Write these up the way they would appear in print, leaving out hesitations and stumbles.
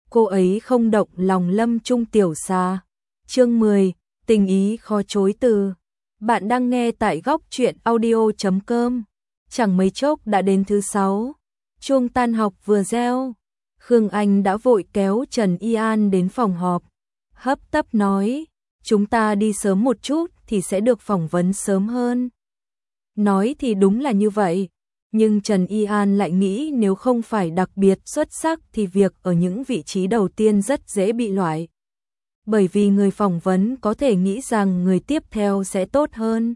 cô ấy không động lòng Lâm Trung tiểu xa. Chương 10, tình ý khó chối từ. Bạn đang nghe tại góc truyện audio.com. Chẳng mấy chốc đã đến thứ 6. Chuông tan học vừa reo, Khương Anh đã vội kéo Trần Y An đến phòng họp. Hấp tấp nói, chúng ta đi sớm một chút thì sẽ được phỏng vấn sớm hơn. Nói thì đúng là như vậy, nhưng Trần Y An lại nghĩ nếu không phải đặc biệt xuất sắc thì việc ở những vị trí đầu tiên rất dễ bị loại. Bởi vì người phỏng vấn có thể nghĩ rằng người tiếp theo sẽ tốt hơn.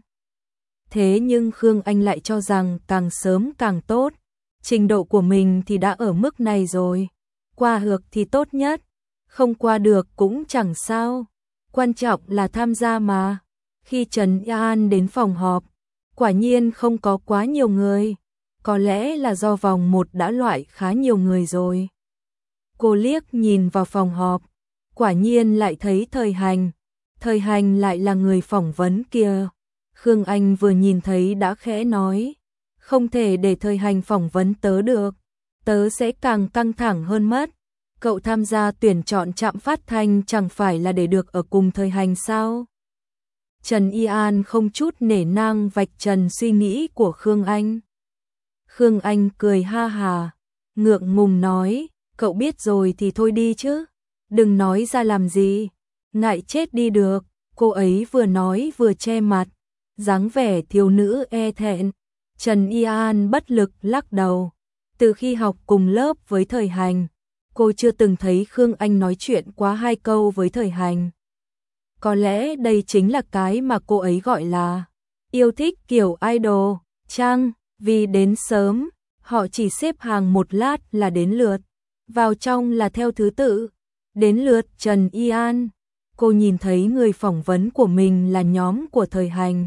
Thế nhưng Khương Anh lại cho rằng càng sớm càng tốt. Trình độ của mình thì đã ở mức này rồi. Qua được thì tốt nhất, không qua được cũng chẳng sao. Quan trọng là tham gia mà. Khi Trần Y An đến phòng họp, quả nhiên không có quá nhiều người. Có lẽ là do vòng 1 đã loại khá nhiều người rồi. Cô liếc nhìn vào phòng họp, quả nhiên lại thấy Thời Hành. Thời Hành lại là người phỏng vấn kia. Khương Anh vừa nhìn thấy đã khẽ nói, không thể để Thời Hành phỏng vấn tớ được, tớ sẽ càng căng thẳng hơn mất. Cậu tham gia tuyển chọn trạm phát thanh chẳng phải là để được ở cùng Thời Hành sao? Trần Y An không chút nể nang vạch trần suy nghĩ của Khương Anh. Khương Anh cười ha hà, ngượng ngùng nói, cậu biết rồi thì thôi đi chứ, đừng nói ra làm gì, ngại chết đi được. Cô ấy vừa nói vừa che mặt, dáng vẻ thiếu nữ e thẹn. Trần Y An bất lực lắc đầu. Từ khi học cùng lớp với Thời Hành, cô chưa từng thấy Khương Anh nói chuyện quá 2 câu với Thời Hành. Có lẽ đây chính là cái mà cô ấy gọi là yêu thích kiểu idol, chăng? Vì đến sớm, họ chỉ xếp hàng một lát là đến lượt, vào trong là theo thứ tự. Đến lượt Trần Y An, cô nhìn thấy người phỏng vấn của mình là nhóm của Thời Hành.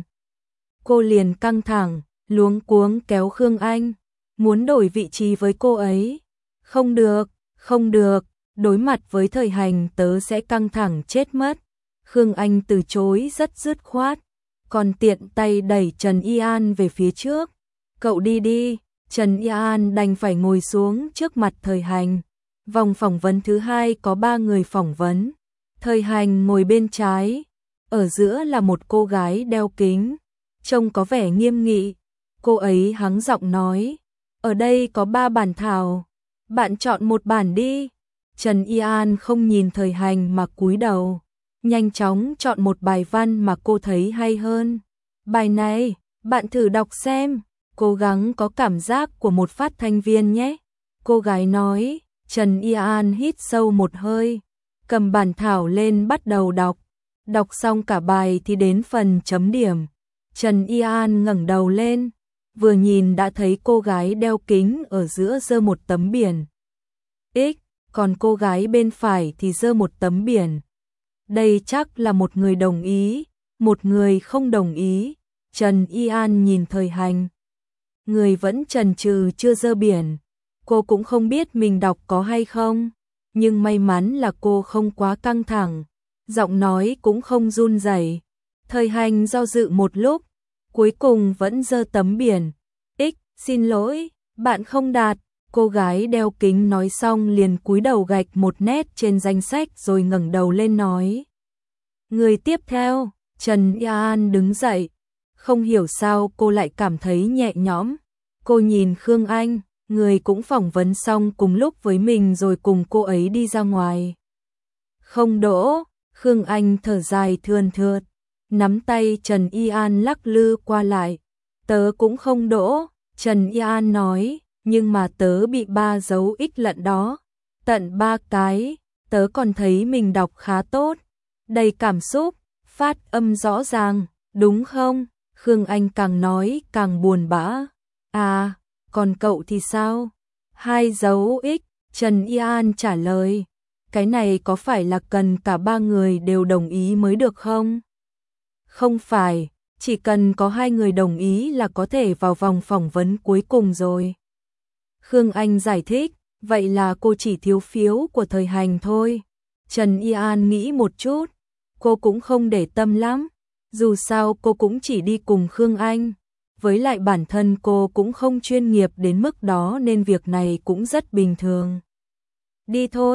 Cô liền căng thẳng, luống cuống kéo Khương Anh, muốn đổi vị trí với cô ấy. Không được, không được, đối mặt với Thời Hành tớ sẽ căng thẳng chết mất. Khương Anh từ chối rất dứt khoát, còn tiện tay đẩy Trần Y An về phía trước. Cậu đi đi. Trần Y An đành phải ngồi xuống trước mặt Thời Hành. Vòng phỏng vấn thứ 2 có 3 người phỏng vấn. Thời Hành ngồi bên trái, ở giữa là một cô gái đeo kính, trông có vẻ nghiêm nghị. Cô ấy hắng giọng nói, ở đây có 3 bản thảo, bạn chọn một bản đi. Trần Y An không nhìn Thời Hành mà cúi đầu, nhanh chóng chọn một bài văn mà cô thấy hay hơn. Bài này, bạn thử đọc xem, cố gắng có cảm giác của một phát thanh viên nhé. Cô gái nói. Trần Y An hít sâu một hơi, cầm bản thảo lên bắt đầu đọc. Đọc xong cả bài thì đến phần chấm điểm. Trần Y An ngẩng đầu lên, vừa nhìn đã thấy cô gái đeo kính ở giữa giơ một tấm biển X, còn cô gái bên phải thì giơ một tấm biển. Đây chắc là một người đồng ý, một người không đồng ý. Trần Y An nhìn Thời Hành, người vẫn chần chừ chưa giơ biển. Cô cũng không biết mình đọc có hay không, nhưng may mắn là cô không quá căng thẳng, giọng nói cũng không run rẩy. Thời Hành do dự một lúc, cuối cùng vẫn giơ tấm biển X, xin lỗi, bạn không đạt. Cô gái đeo kính nói xong liền cúi đầu gạch một nét trên danh sách rồi ngẩng đầu lên nói. Người tiếp theo. Trần Y An đứng dậy, không hiểu sao cô lại cảm thấy nhẹ nhõm. Cô nhìn Khương Anh, người cũng phỏng vấn xong cùng lúc với mình rồi cùng cô ấy đi ra ngoài. Không đỗ. Khương Anh thở dài thườn thượt, nắm tay Trần Y An lắc lư qua lại. Tớ cũng không đỗ. Trần Y An nói, nhưng mà tớ bị 3 dấu X lận đó, tận 3 cái. Tớ còn thấy mình đọc khá tốt, đầy cảm xúc, phát âm rõ ràng, đúng không? Khương Anh càng nói càng buồn bã. À, còn cậu thì sao? 2 dấu X. Trần Y An trả lời, cái này có phải là cần cả 3 người đều đồng ý mới được không? Không phải, chỉ cần có 2 người đồng ý là có thể vào vòng phỏng vấn cuối cùng rồi. Khương Anh giải thích, vậy là cô chỉ thiếu phiếu của Thời Hành thôi. Trần Y An nghĩ một chút, cô cũng không để tâm lắm, dù sao cô cũng chỉ đi cùng Khương Anh. Với lại bản thân cô cũng không chuyên nghiệp đến mức đó nên việc này cũng rất bình thường. Đi thôi.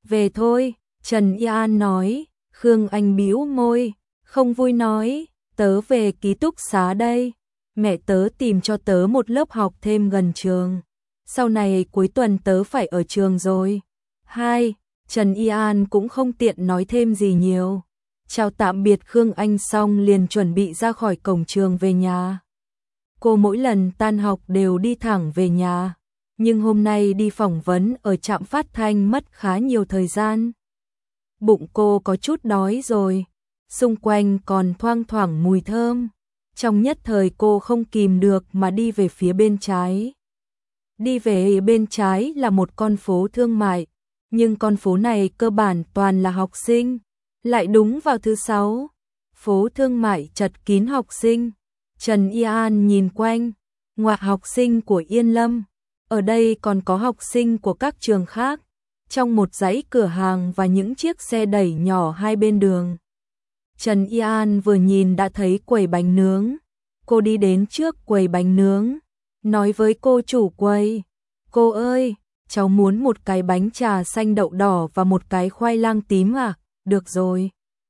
Về thôi, Trần Y An nói. Khương Anh bĩu môi, không vui nói, tớ về ký túc xá đây. Mẹ tớ tìm cho tớ một lớp học thêm gần trường. Sau này cuối tuần tớ phải ở trường rồi. Hai, Trần Y An cũng không tiện nói thêm gì nhiều. Chào tạm biệt Khương Anh xong liền chuẩn bị ra khỏi cổng trường về nhà. Cô mỗi lần tan học đều đi thẳng về nhà, nhưng hôm nay đi phỏng vấn ở trạm phát thanh mất khá nhiều thời gian. Bụng cô có chút đói rồi, xung quanh còn thoang thoảng mùi thơm. Trong nhất thời cô không kìm được mà đi về phía bên trái. Đi về bên trái là một con phố thương mại, nhưng con phố này cơ bản toàn là học sinh. Lại đúng vào thứ sáu, phố thương mại chật kín học sinh. Trần Y An nhìn quanh, ngoại học sinh của Yên Lâm, ở đây còn có học sinh của các trường khác, trong một dãy cửa hàng và những chiếc xe đẩy nhỏ hai bên đường. Trần Y An vừa nhìn đã thấy quầy bánh nướng. Cô đi đến trước quầy bánh nướng, nói với cô chủ quầy, cô ơi, cháu muốn một cái bánh trà xanh đậu đỏ và một cái khoai lang tím à, được rồi.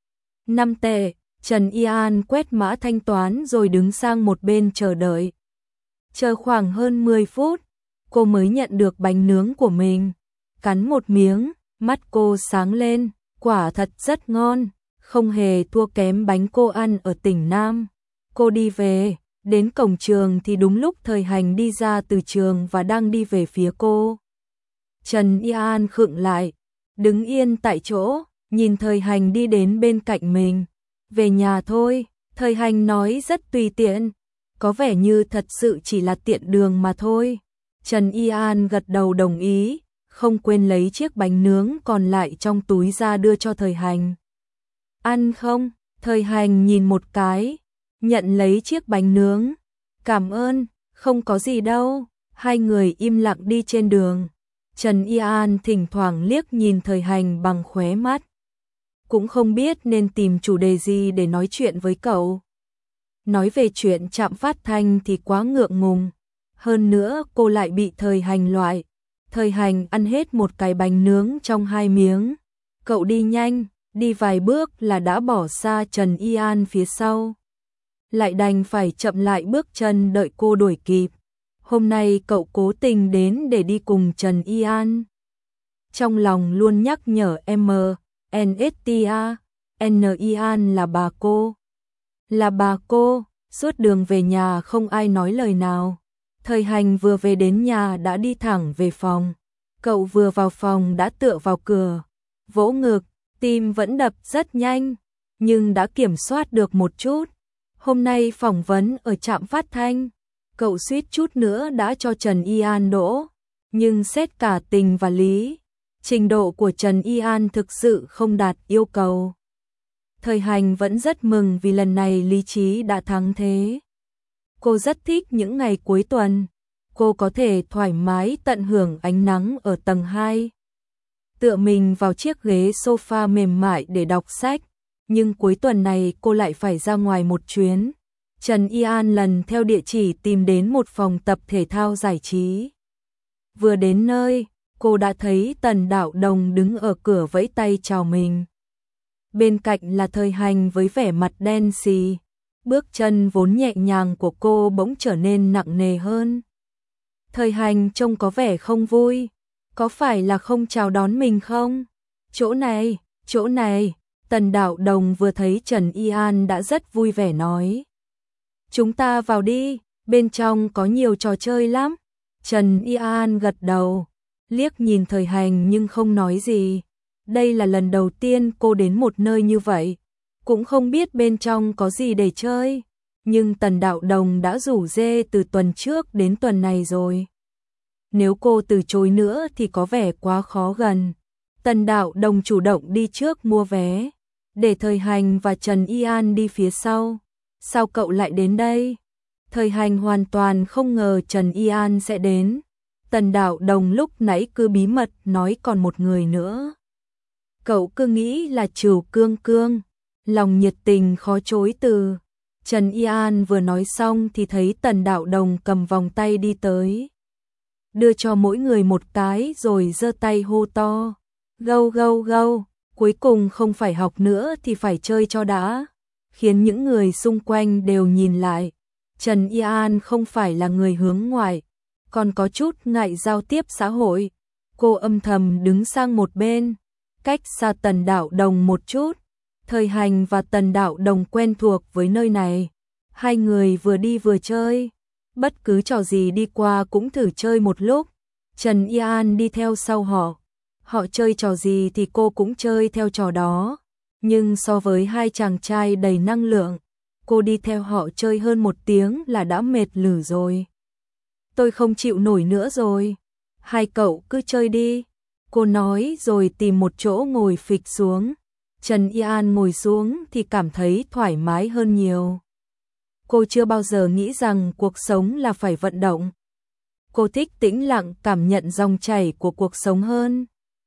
5 tệ, Trần Y An quét mã thanh toán rồi đứng sang một bên chờ đợi. Chờ khoảng hơn 10 phút, cô mới nhận được bánh nướng của mình. Cắn một miếng, mắt cô sáng lên, quả thật rất ngon, không hề thua kém bánh cô ăn ở tỉnh Nam. Cô đi về, đến cổng trường thì đúng lúc Thời Hành đi ra từ trường và đang đi về phía cô. Trần Y An khựng lại, đứng yên tại chỗ, nhìn Thời Hành đi đến bên cạnh mình. Về nhà thôi, Thời Hành nói rất tùy tiện, có vẻ như thật sự chỉ là tiện đường mà thôi. Trần Y An gật đầu đồng ý, không quên lấy chiếc bánh nướng còn lại trong túi ra đưa cho Thời Hành. Ăn không? Thời Hành nhìn một cái, nhận lấy chiếc bánh nướng. Cảm ơn, không có gì đâu. Hai người im lặng đi trên đường. Trần Y An thỉnh thoảng liếc nhìn Thời Hành bằng khóe mắt. Cũng không biết nên tìm chủ đề gì để nói chuyện với cậu. Nói về chuyện trạm phát thanh thì quá ngượng ngùng. Hơn nữa cô lại bị Thời Hành loại. Thời Hành ăn hết một cái bánh nướng trong 2 miếng. Cậu đi nhanh, đi vài bước là đã bỏ xa Trần Y An phía sau. Lại đành phải chậm lại bước chân đợi cô đuổi kịp. Hôm nay cậu cố tình đến để đi cùng Trần Y An. Trong lòng luôn nhắc nhở NSTA, N.Y. An là bà cô. Là bà cô, suốt đường về nhà không ai nói lời nào. Thời Hành vừa về đến nhà đã đi thẳng về phòng. Cậu vừa vào phòng đã tựa vào cửa, vỗ ngực, tim vẫn đập rất nhanh, nhưng đã kiểm soát được một chút. Hôm nay phỏng vấn ở trạm phát thanh, cậu suýt chút nữa đã cho Trần Y An đỗ, nhưng xét cả tình và lý, trình độ của Trần Y An thực sự không đạt yêu cầu. Thời Hành vẫn rất mừng vì lần này lý trí đã thắng thế. Cô rất thích những ngày cuối tuần, cô có thể thoải mái tận hưởng ánh nắng ở tầng 2. Tựa mình vào chiếc ghế sofa mềm mại để đọc sách, nhưng cuối tuần này cô lại phải ra ngoài một chuyến. Trần Y An lần theo địa chỉ tìm đến một phòng tập thể thao giải trí. Vừa đến nơi, cô đã thấy Tần Đạo Đồng đứng ở cửa vẫy tay chào mình. Bên cạnh là Thời Hành với vẻ mặt đen xì. Bước chân vốn nhẹ nhàng của cô bỗng trở nên nặng nề hơn. Thời Hành trông có vẻ không vui. Có phải là không chào đón mình không? Chỗ này. Tần Đạo Đồng vừa thấy Trần Y An đã rất vui vẻ nói. Chúng ta vào đi, bên trong có nhiều trò chơi lắm. Trần Y An gật đầu, liếc nhìn Thời Hành nhưng không nói gì. Đây là lần đầu tiên cô đến một nơi như vậy, cũng không biết bên trong có gì để chơi. Nhưng Tần Đạo Đồng đã rủ dê từ tuần trước đến tuần này rồi. Nếu cô từ chối nữa thì có vẻ quá khó gần. Tần Đạo Đồng chủ động đi trước mua vé, để Thời Hành và Trần Y An đi phía sau. Sao cậu lại đến đây? Thời Hành hoàn toàn không ngờ Trần Y An sẽ đến. Tần Đạo Đồng lúc nãy cứ bí mật nói còn một người nữa. Cậu cứ nghĩ là Trừu Cương Cương, lòng nhiệt tình khó chối từ. Trần Y An vừa nói xong thì thấy Tần Đạo Đồng cầm vòng tay đi tới. Đưa cho mỗi người một cái rồi giơ tay hô to. Gâu gâu gâu, cuối cùng không phải học nữa thì phải chơi cho đã, khiến những người xung quanh đều nhìn lại. Trần Y An không phải là người hướng ngoại, còn có chút ngại giao tiếp xã hội. Cô âm thầm đứng sang một bên, cách xa Tần Đạo Đồng một chút. Thời Hành và Tần Đạo Đồng quen thuộc với nơi này. Hai người vừa đi vừa chơi. Bất cứ trò gì đi qua cũng thử chơi một lúc. Trần Y An đi theo sau họ. Họ chơi trò gì thì cô cũng chơi theo trò đó. Nhưng so với hai chàng trai đầy năng lượng, cô đi theo họ chơi hơn 1 tiếng là đã mệt lử rồi. Tôi không chịu nổi nữa rồi. Hai cậu cứ chơi đi. Cô nói rồi tìm một chỗ ngồi phịch xuống. Trần Y An ngồi xuống thì cảm thấy thoải mái hơn nhiều. Cô chưa bao giờ nghĩ rằng cuộc sống là phải vận động. Cô thích tĩnh lặng cảm nhận dòng chảy của cuộc sống hơn.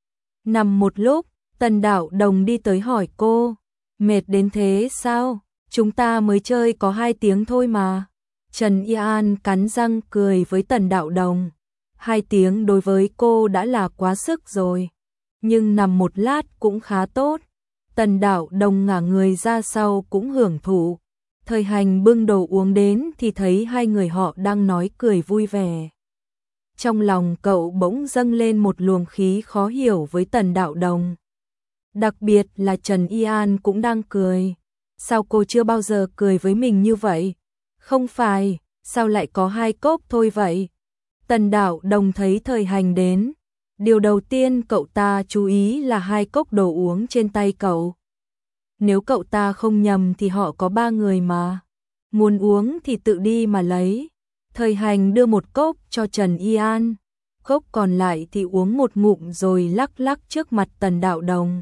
Nằm một lúc, Tần Đạo Đồng đi tới hỏi cô, mệt đến thế sao? Chúng ta mới chơi có 2 tiếng thôi mà. Trần Y An cắn răng cười với Tần Đạo Đồng. 2 tiếng đối với cô đã là quá sức rồi. Nhưng nằm một lát cũng khá tốt. Tần Đạo Đồng ngả người ra sau cũng hưởng thụ. Thời Hành bưng đồ uống đến thì thấy hai người họ đang nói cười vui vẻ. Trong lòng cậu bỗng dâng lên một luồng khí khó hiểu với Tần Đạo Đồng. Đặc biệt là Trần Y An cũng đang cười. Sao cô chưa bao giờ cười với mình như vậy? Không phải, sao lại có 2 cốc thôi vậy? Tần Đạo Đồng thấy Thời Hành đến. Điều đầu tiên cậu ta chú ý là 2 cốc đồ uống trên tay cậu. Nếu cậu ta không nhầm thì họ có 3 người mà. Muốn uống thì tự đi mà lấy. Thời Hành đưa một cốc cho Trần Y An. Cốc còn lại thì uống một ngụm rồi lắc lắc trước mặt Tần Đạo Đồng.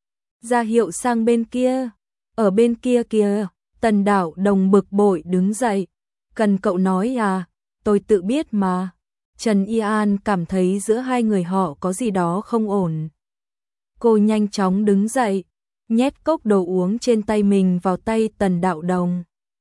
Ra hiệu sang bên kia. Ở bên kia kìa. Tần Đạo Đồng bực bội đứng dậy. Cần cậu nói à? Tôi tự biết mà. Trần Y An cảm thấy giữa hai người họ có gì đó không ổn. Cô nhanh chóng đứng dậy, nhét cốc đồ uống trên tay mình vào tay Tần Đạo Đồng.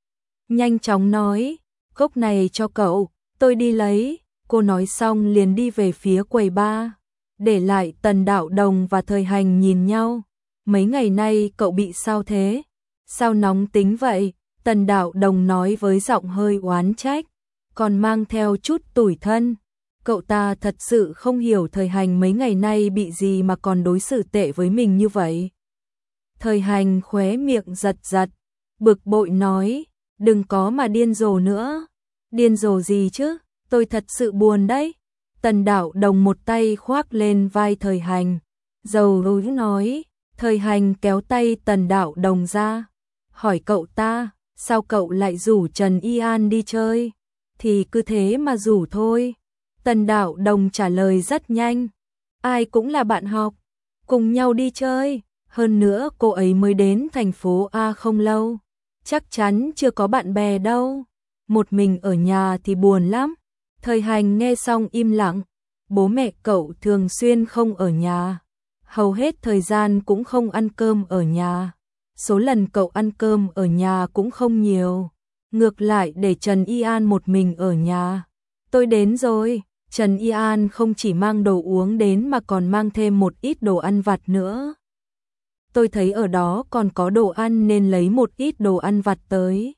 Nhanh chóng nói, cốc này cho cậu, tôi đi lấy. Cô nói xong liền đi về phía quầy bar, để lại Tần Đạo Đồng và Thời Hành nhìn nhau. Mấy ngày nay cậu bị sao thế? Sao nóng tính vậy? Tần Đạo Đồng nói với giọng hơi oán trách, còn mang theo chút tủi thân. Cậu ta thật sự không hiểu Thời Hành mấy ngày nay bị gì mà còn đối xử tệ với mình như vậy. Thời Hành khóe miệng giật giật, bực bội nói, đừng có mà điên rồ nữa. Điên rồ gì chứ, tôi thật sự buồn đấy. Tần Đạo Đồng một tay khoác lên vai Thời Hành, dầu rối nói. Thời Hành kéo tay Tần Đạo Đồng ra, hỏi cậu ta, sao cậu lại rủ Trần Y An đi chơi? Thì cứ thế mà rủ thôi. Tần Đạo Đồng trả lời rất nhanh, ai cũng là bạn học, cùng nhau đi chơi. Hơn nữa cô ấy mới đến thành phố A không lâu, chắc chắn chưa có bạn bè đâu. Một mình ở nhà thì buồn lắm. Thời Hành nghe xong im lặng. Bố mẹ cậu thường xuyên không ở nhà, hầu hết thời gian cũng không ăn cơm ở nhà. Số lần cậu ăn cơm ở nhà cũng không nhiều. Ngược lại để Trần Y An một mình ở nhà. Tôi đến rồi. Trần Y An không chỉ mang đồ uống đến mà còn mang thêm một ít đồ ăn vặt nữa. Tôi thấy ở đó còn có đồ ăn nên lấy một ít đồ ăn vặt tới.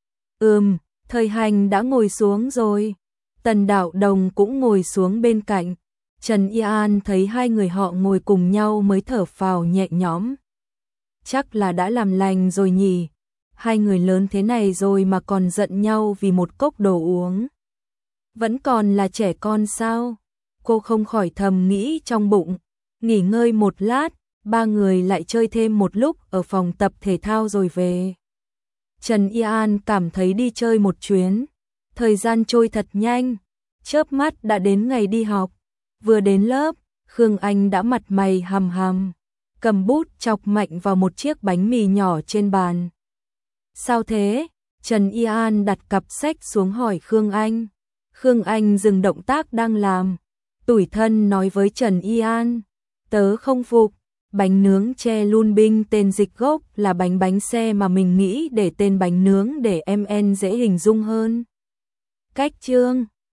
Thời Hành đã ngồi xuống rồi. Tần Đạo Đồng cũng ngồi xuống bên cạnh. Trần Y An thấy hai người họ ngồi cùng nhau mới thở phào nhẹ nhõm. Chắc là đã làm lành rồi nhỉ. Hai người lớn thế này rồi mà còn giận nhau vì một cốc đồ uống. Vẫn còn là trẻ con sao? Cô không khỏi thầm nghĩ trong bụng. Nghỉ ngơi một lát, ba người lại chơi thêm một lúc ở phòng tập thể thao rồi về. Trần Y An cảm thấy đi chơi một chuyến, thời gian trôi thật nhanh, chớp mắt đã đến ngày đi học. Vừa đến lớp, Khương Anh đã mặt mày hầm hầm, cầm bút chọc mạnh vào một chiếc bánh mì nhỏ trên bàn. Sao thế? Trần Y An đặt cặp sách xuống hỏi Khương Anh. Khương Anh dừng động tác đang làm, tủi thân nói với Trần Y An, tớ không phục. Bánh nướng tre Lun Binh tên dịch gốc là bánh xe mà mình nghĩ để tên bánh nướng để em dễ hình dung hơn. Cách chương